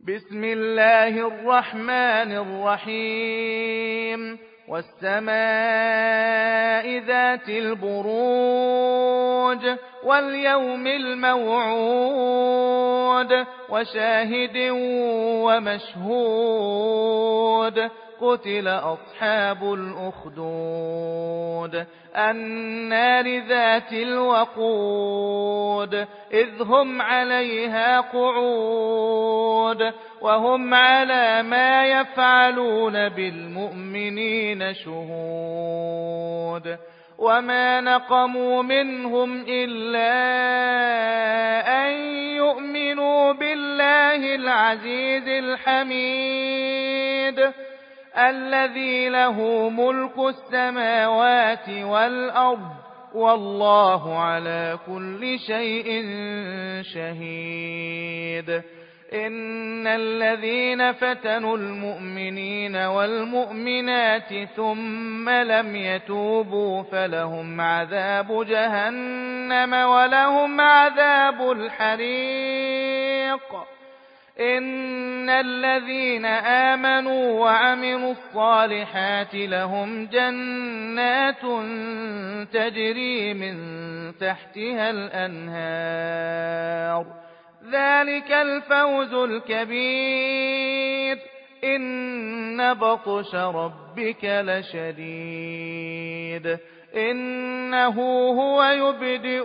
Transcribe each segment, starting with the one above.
بسم الله الرحمن الرحيم والسماء ذات البروج واليوم الموعود وشاهد ومشهود قتل أصحاب الأخدود النار ذات الوقود إذ هم عليها قعود وهم على ما يفعلون بالمؤمنين شهود وما نقموا منهم إلا أن يؤمنوا بالله العزيز الحميد الذي له ملك السماوات والأرض والله على كل شيء شهيد إن الذين فتنوا المؤمنين والمؤمنات ثم لم يتوبوا فلهم عذاب جهنم ولهم عذاب الحريق إن الذين آمنوا وعملوا الصالحات لهم جنات تجري من تحتها الأنهار ذلك الفوز الكبير إن بطش ربك لشديد إنه هو يبدئ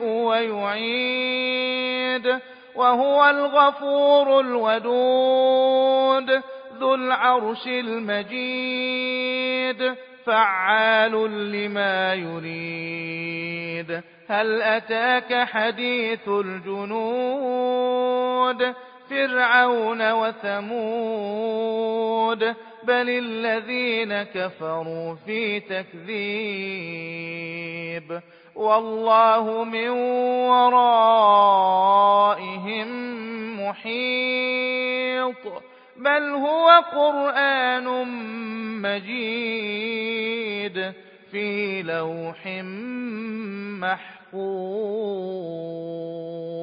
ويعيد وهو الغفور الودود ذو العرش المجيد فعال لما يريد هل أتاك حديث الجنود فرعون وثمود بل الذين كفروا في تكذيب والله من ورائهم محيط بل هو قرآن مجيد في لوح محفوظ